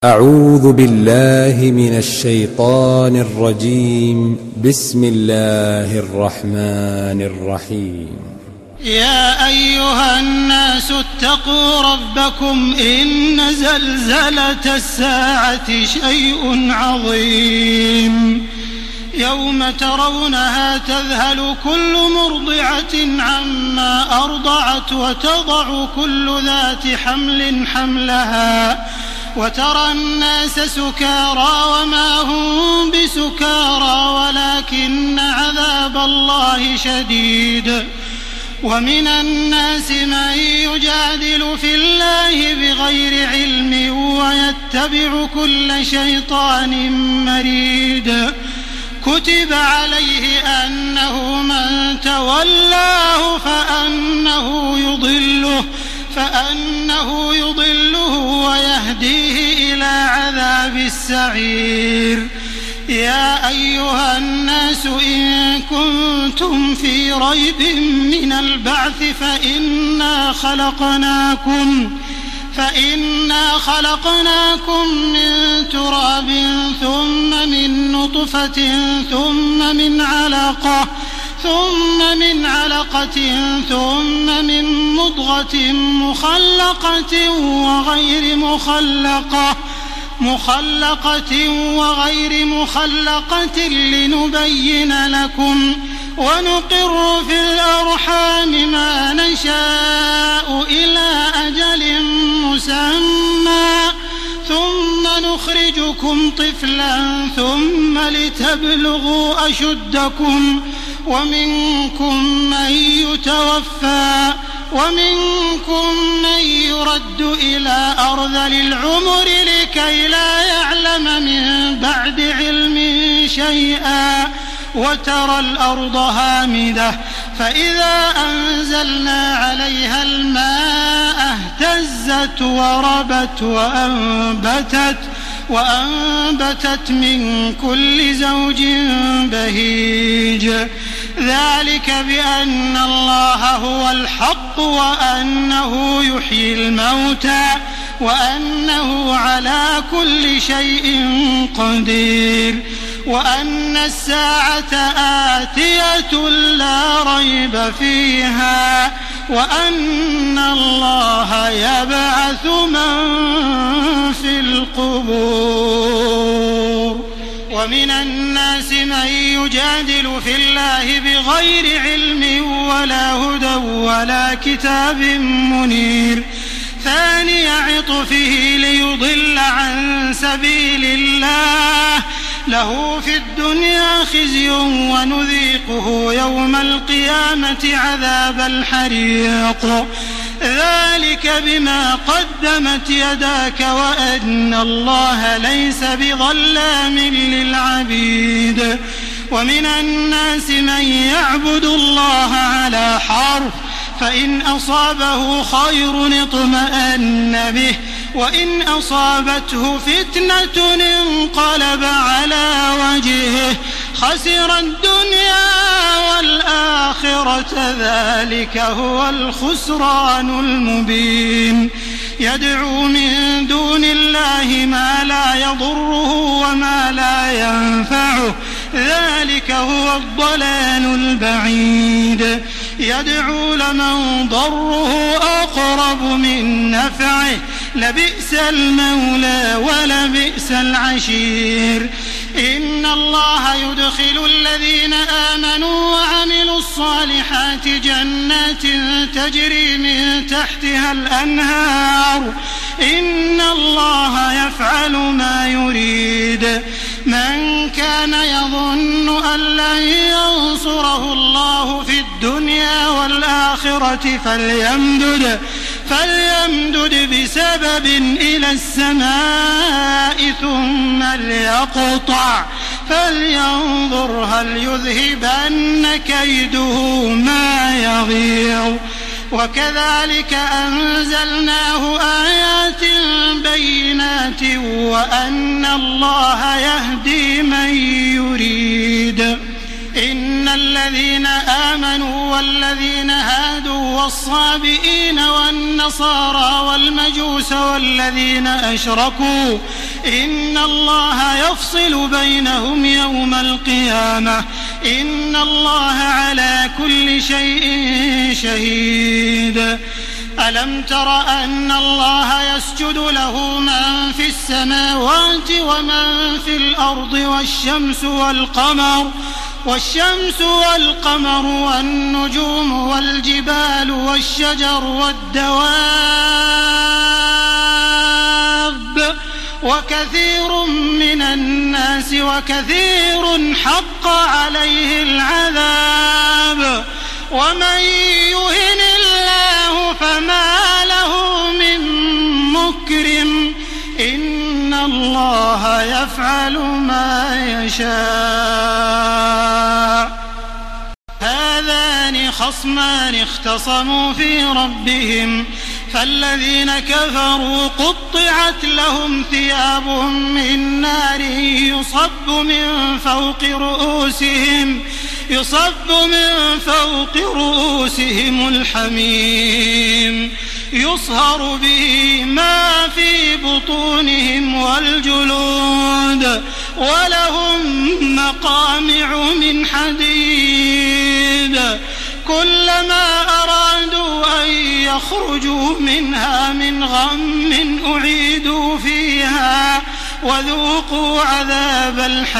أعوذ بالله من الشيطان الرجيم. بسم الله الرحمن الرحيم. يا أيها الناس اتقوا ربكم إن زلزلة الساعة شيء عظيم يوم ترونها تذهل كل مرضعة عما أرضعت وتضع كل ذات حمل حملها وترى الناس سكارى وما هم بسكارى ولكن عذاب الله شديد. ومن الناس من يجادل في الله بغير علم ويتبع كل شيطان مريد. كتب عليه أنه من تولاه فأنه يضله ويهديه إلى عذاب السعير. يا أيها الناس إن كنتم في ريب من البعث فإنا خلقناكم من تراب ثم من نطفة ثم من علقة ثم من مضغة مخلقة وغير مخلقة لنبين لكم ونقر في الأرحام ما نشاء إلى أجل مسمى ثم نخرجكم طفلا ثم لتبلغوا أشدكم ومنكم من يتوفى ومنكم من يرد إلى أرذل العمر لكي لا يعلم من بعد علم شيئا. وترى الأرض هامدة فإذا أنزلنا عليها الماء اهتزت وربت وأنبتت من كل زوج بهيج. ذلك بأن الله هو الحق وأنه يحيي الموتى وأنه على كل شيء قدير وأن الساعة آتية لا ريب فيها وأن الله يبعث من في القبور. ومن الناس من يجادل في الله بغير علم ولا هدى ولا كتاب منير. ثاني عطفه ليضل عن سبيل الله له في الدنيا خزي ونذيقه يوم القيامة عذاب الحريق. ذلك بما قدمت يداك وأن الله ليس بظلام للعبيد. ومن الناس من يعبد الله على حرف فإن أصابه خير اطمأن به وإن أصابته فتنة انقلب على وجهه خسر الدنيا والآخرة ذلك هو الخسران المبين. يدعو من دون الله ما لا يضره وما لا ينفعه ذلك هو الضلال البعيد. يدعو لمن ضره أقرب من نفعه لبئس المولى ولبئس العشير. إن الله يدخل الذين آمنوا وعملوا الصالحات جنات تجري من تحتها الأنهار إن الله يفعل ما يريد. من كان يظن أن لن ينصره الله في الدنيا والآخرة فليمدد بسبب إلى السماء ثم ليقطع فلينظر هل يذهبن كيده ما يغيظ. وكذلك أنزلناه آيات بينات وأن الله يهدي من يريد. إن الذين آمنوا والذين هادوا والصابئين والنصارى والمجوس والذين أشركوا إن الله يفصل بينهم يوم القيامة إن الله على كل شيء شهيد ألم تر أن الله يسجد له من في السماوات ومن في الأرض والشمس والقمر والنجوم والجبال والشجر والدواب وكثير من الناس وكثير حق عليه العذاب ومن يهن الله فما له من مكرم إن الله يفعل ما يشاء هذان خصمان اختصموا في ربهم فالذين كفروا قطعت لهم ثياب من نار يصب من فوق رؤوسهم الحميم يصهر به ما في بطونهم والجلود ولهم مقامع من حديد كلما أرادوا أن يخرجوا منها من غم أعيدوا فيها وذوقوا عذاب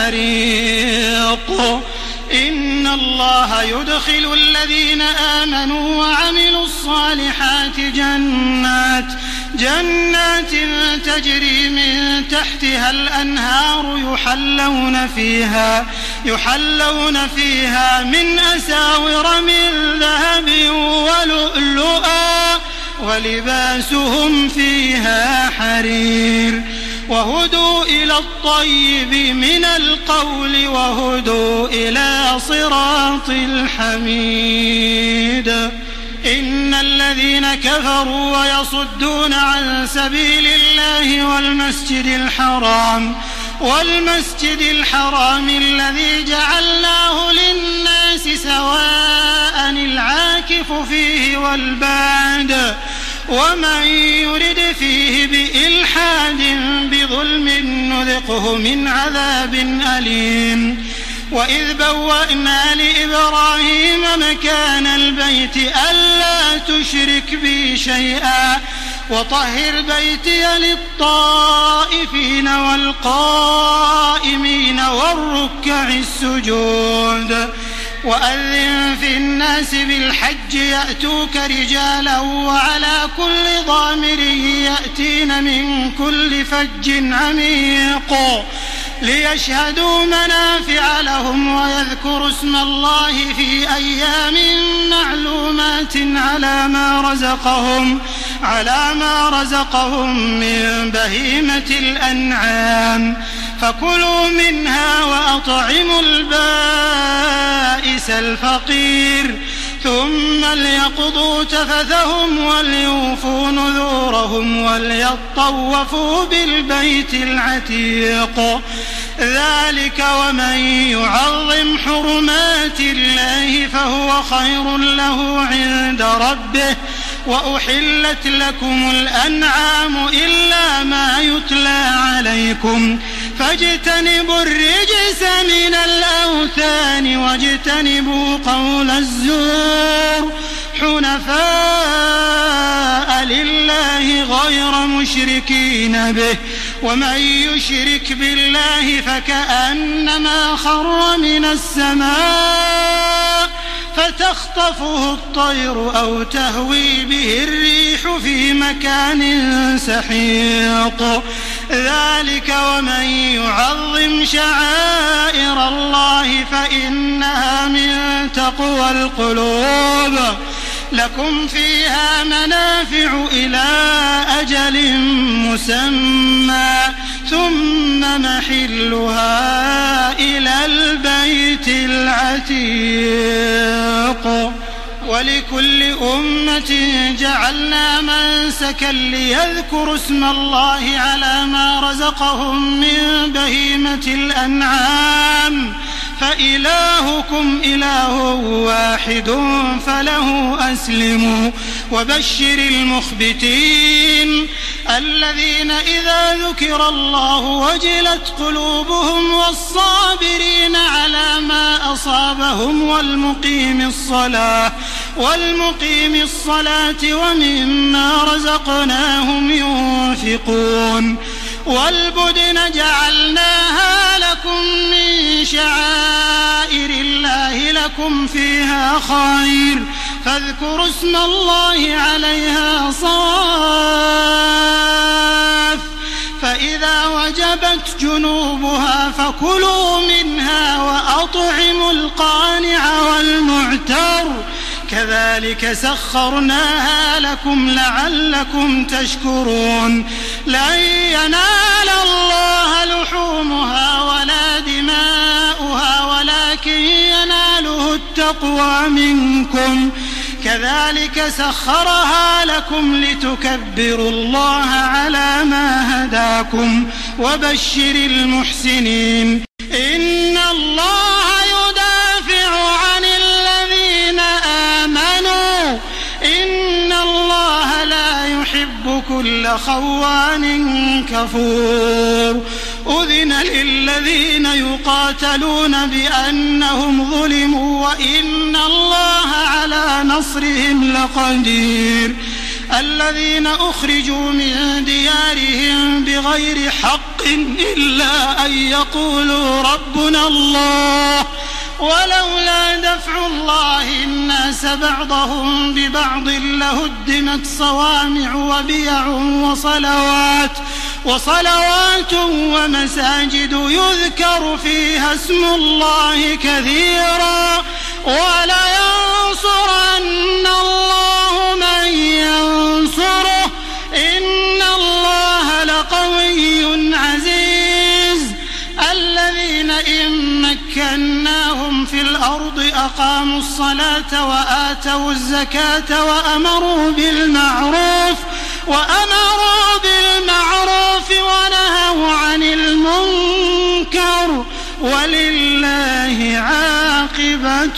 الحريق إن الله يدخل الذين آمنوا وعملوا الصالحات جنات تجري من تحتها الأنهار يحلون فيها من أساور من ذهب ولؤلؤا ولباسهم فيها حرير وهدوا إلى الطيب من القول وهدوا إلى صراط الحميد إن الذين كفروا ويصدون عن سبيل الله والمسجد الحرام الذي جعلناه للناس سواء العاكف فيه والباد ومن يرد فيه بإلحاد بظلم نذقه من عذاب أليم وإذ بوأنا لإبراهيم مكان البيت ألا تشرك بي شيئا وطهر بيتي للطائفين والقائمين والركع السجود وأذن في الناس بالحج يأتوك رجالا وعلى كل ضامر يأتين من كل فج عميق ليشهدوا منافع لهم ويذكروا اسم الله في أيام معلومات على ما رزقهم من بهيمة الأنعام فكلوا منها وأطعموا البائس الفقير ثم ليقضوا تفثهم وليوفوا نذورهم وليطوفوا بالبيت العتيق ذلك ومن يعظم حرمات الله فهو خير له عند ربه وأحلت لكم الأنعام إلا ما يتلى عليكم فاجتنبوا الرجس من الأوثان واجتنبوا قول الزور حنفاء لله غير مشركين به ومن يشرك بالله فكأنما خر من السماء فتخطفه الطير أو تهوي به الريح في مكان سحيق ذلك ومن يعظم شعائر الله فإنها من تقوى القلوب لكم فيها منافع إلى أجل مسمى ثم محلها إلى البيت العتيق ولكل أمة جعلنا منسكا ليذكروا اسم الله على ما رزقهم من بهيمة الأنعام فإلهكم إله واحد فله أسلموا وبشر المخبتين الذين إذا ذكر الله وجلت قلوبهم والصابرين على ما أصابهم والمقيم الصلاة ومما رزقناهم ينفقون والبدن جعلناها لكم من شعائر الله لكم فيها خير فاذكروا اسم الله عليها صواف فإذا وجبت جنوبها فكلوا منها وأطعموا القانع والمعتر كذلك سخرناها لكم لعلكم تشكرون لن ينال الله لحومها ولا دماؤها ولكن يناله التقوى منكم كذلك سخرها لكم لتكبروا الله على ما هداكم وبشر المحسنين إن الله يدافع عن الذين آمنوا إن الله لا يحب كل خوان كفور أذن للذين يقاتلون بأنهم ظلموا وإن الله على نصرهم لقدير الذين أخرجوا من ديارهم بغير حق إلا أن يقولوا ربنا الله ولولا دفع الله الناس بعضهم ببعض لهدمت صوامع وبيع وصلوات ومساجد يذكر فيها اسم الله كثيرا ولينصرن الله من ينصره إن الله لقوي عزيز الذين إن مكناهم في الأرض أقاموا الصلاة وآتوا الزكاة وأمروا بالمعروف ونهوا عن المنكر ولله عاقبة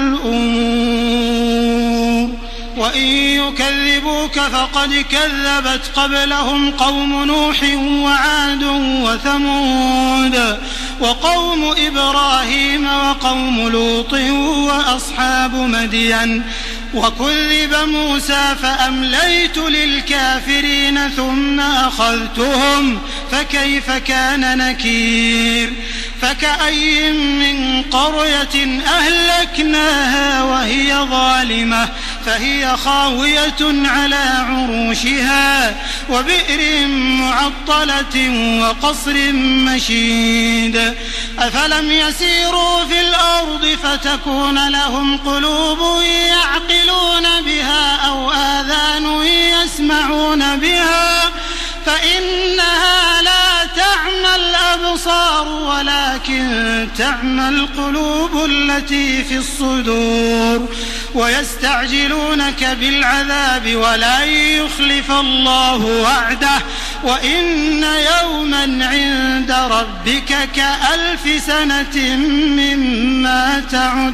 الأمور وإن يكذبوك فقد كذبت قبلهم قوم نوح وعاد وثمود وقوم إبراهيم وقوم لوط وأصحاب مدين وكذب موسى فأمليت للكافرين ثم أخذتهم فكيف كان نكير فكأي من قرية أهلكناها وهي ظالمة فهي خاوية على عروشها وبئر معطلة وقصر مشيد أفلم يسيروا في الأرض فتكون لهم قلوب يعقلون بها أو آذان يسمعون بها فإنها لا تعمى الأبصار ولكن تعمى القلوب التي في الصدور ويستعجلونك بالعذاب ولن يخلف الله وعده وإن يوما عند ربك كألف سنة مما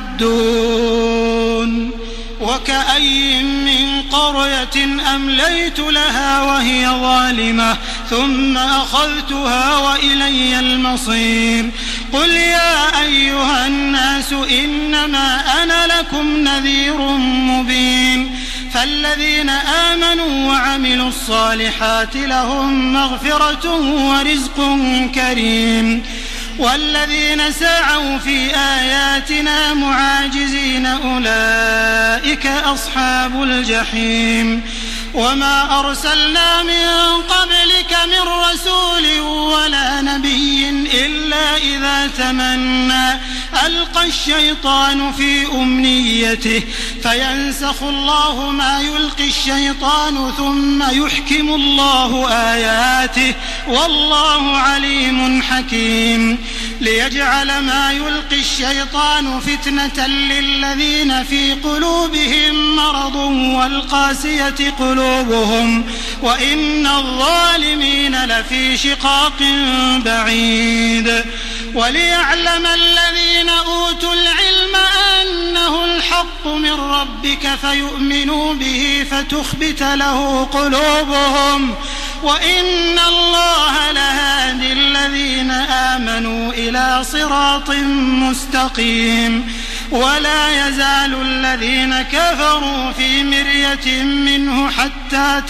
تعدون وكأي من قرية أمليت لها وهي ظالمة ثم أخذتها وإلي المصير قل يا أيها الناس إنما أنا لكم نذير مبين فالذين آمنوا وعملوا الصالحات لهم مغفرة ورزق كريم والذين سعوا في آياتنا معاجزين أولئك أصحاب الجحيم وما أرسلنا من قبلك من رسول ولا نبي إلا إذا تمنى ألقى الشيطان في أمنيته فينسخ الله ما يلقي الشيطان ثم يحكم الله آياته والله عليم حكيم ليجعل ما يلقي الشيطان فتنة للذين في قلوبهم مرض والقاسية قلوبهم وإن الظالمين لفي شقاق بعيد وليعلم الذين أوتوا العلم أنه الحق من ربك فيؤمنوا به فتخبت له قلوبهم وإن الله لهادي الذين آمنوا إلى صراط مستقيم. ولا يزال الذين كفروا في مرية منه حتى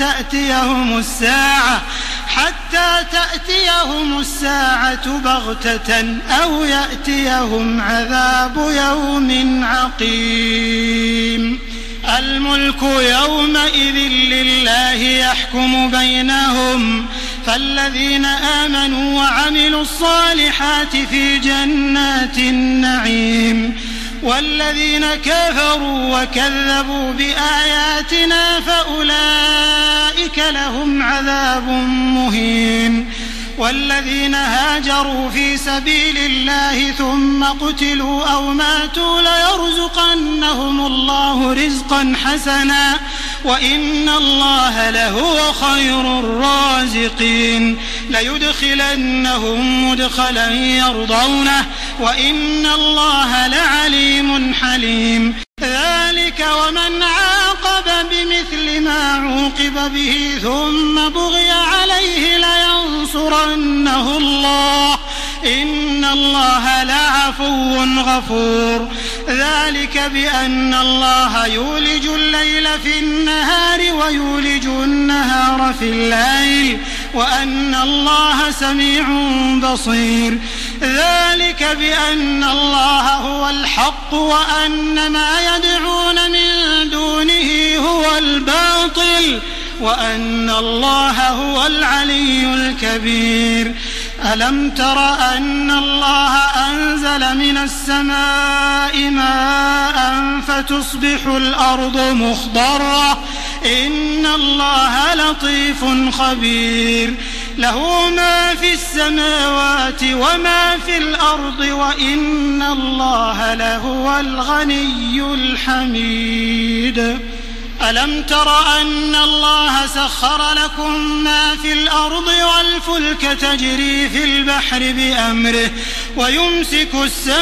تأتيهم الساعة بغتة أو يأتيهم عذاب يوم عقيم. الملك يومئذ لله يحكم بينهم، فالذين آمنوا وعملوا الصالحات في جنات النعيم، والذين كفروا وكذبوا بآياتنا فأولئك لهم عذاب مهين. والذين هاجروا في سبيل الله ثم قتلوا أو ماتوا ليرزقنهم الله رزقا حسنا وإن الله لهو خير الرازقين. ليدخلنهم مدخلا يرضونه وإن الله لعليم حليم. ذلك ومن عاقب بمثل ما عوقب به ثم بغي عليه لينصرنه الله إن الله لعفو غفور. ذلك بأن الله يولج الليل في النهار ويولج النهار في الليل وأن الله سميع بصير. ذلك بأن الله هو الحق وأن ما يدعون من دونه هو الباطل وأن الله هو العلي الكبير. ألم تر أن الله أنزل من السماء ماء فتصبح الأرض مخضرة إن الله لطيف خبير. له ما في السماوات وما في الأرض وإن الله لهو الغني الحميد. ألم تر أن الله سخر لكم ما في الأرض والفلك تجري في البحر بأمره ويمسك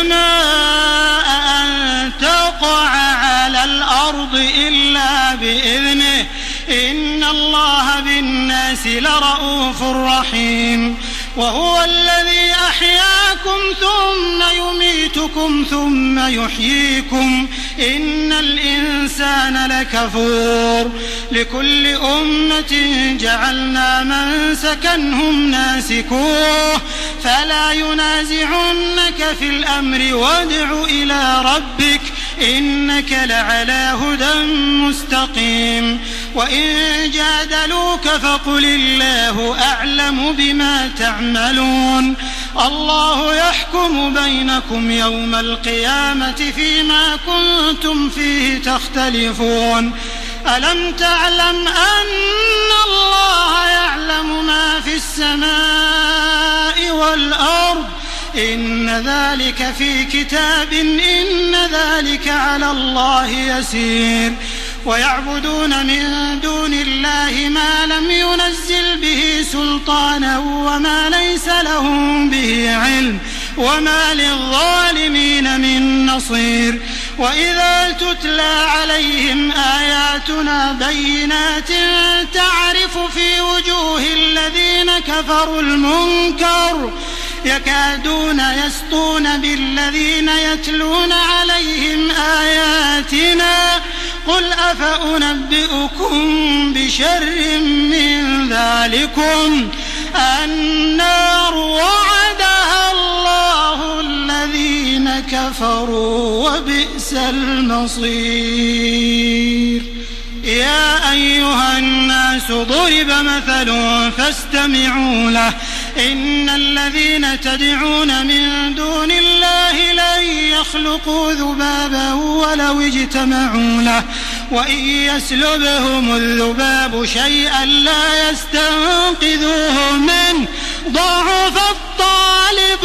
السماء أن تقع على الأرض إلا بإذنه إن الله بالناس لرءوف رحيم. وهو الذي أحياكم ثم يميتكم ثم يحييكم إن الإنسان لكفور. لكل أمة جعلنا منسكا هم ناسكوه فلا ينازعنك في الأمر وادع إلى ربك إنك لعلى هدى مستقيم. وإن جادلوك فقل الله أعلم بما تعملون. الله يحكم بينكم يوم القيامة فيما كنتم فيه تختلفون. ألم تعلم أن الله يعلم ما في السماء والأرض إن ذلك في كتاب إن ذلك على الله يسير. ويعبدون من دون الله ما لم ينزل به سلطانا وما ليس لهم به علم وما للظالمين من نصير. وإذا تتلى عليهم آياتنا بينات تعرف في وجوه الذين كفروا المنكر يكادون يسطون بالذين يتلون عليهم آياتنا قل أفأنبئكم بشر من ذلكم النار وعدها الله الذين كفروا وبئس المصير. يا أيها الناس ضرب مثل فاستمعوا له إن الذين تدعون من دون الله لن يخلقوا ذبابا ولو اجتمعوا له وإن يسلبهم الذباب شيئا لا يستنقذوه منه ضعف الطالب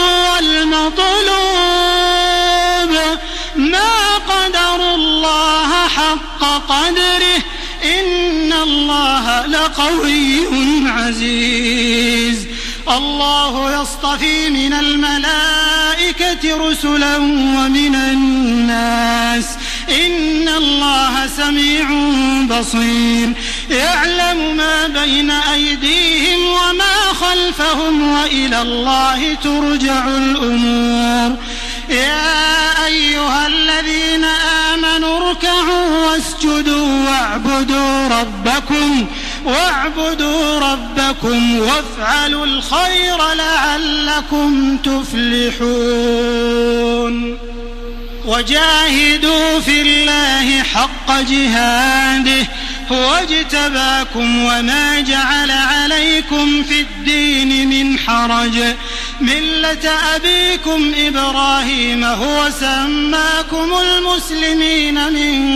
والمطلوب ما قدروا الله حق قدره إن الله لقوي عزيز. الله يصطفي من الملائكة رسلا ومن الناس إن الله سميع بصير. يعلم ما بين أيديهم وما خلفهم وإلى الله ترجع الأمور يا أيها الذين آمنوا اركعوا واسجدوا واعبدوا ربكم وافعلوا الخير لعلكم تفلحون وجاهدوا في الله حق جهاده هو اجتباكم وما جعل عليكم في الدين من حرج ملة أبيكم إبراهيم هو سماكم المسلمين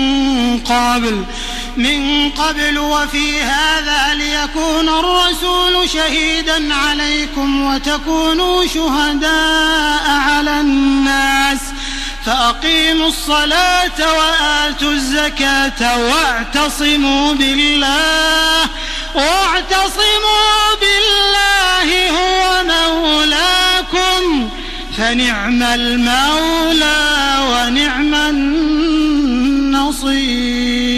من قبل وفي هذا ليكون الرسول شهيدا عليكم وتكونوا شهداء على الناس فأقيموا الصلاة وآتوا الزكاة واعتصموا بالله هو مولاكم فنعم المولى ونعم النصير.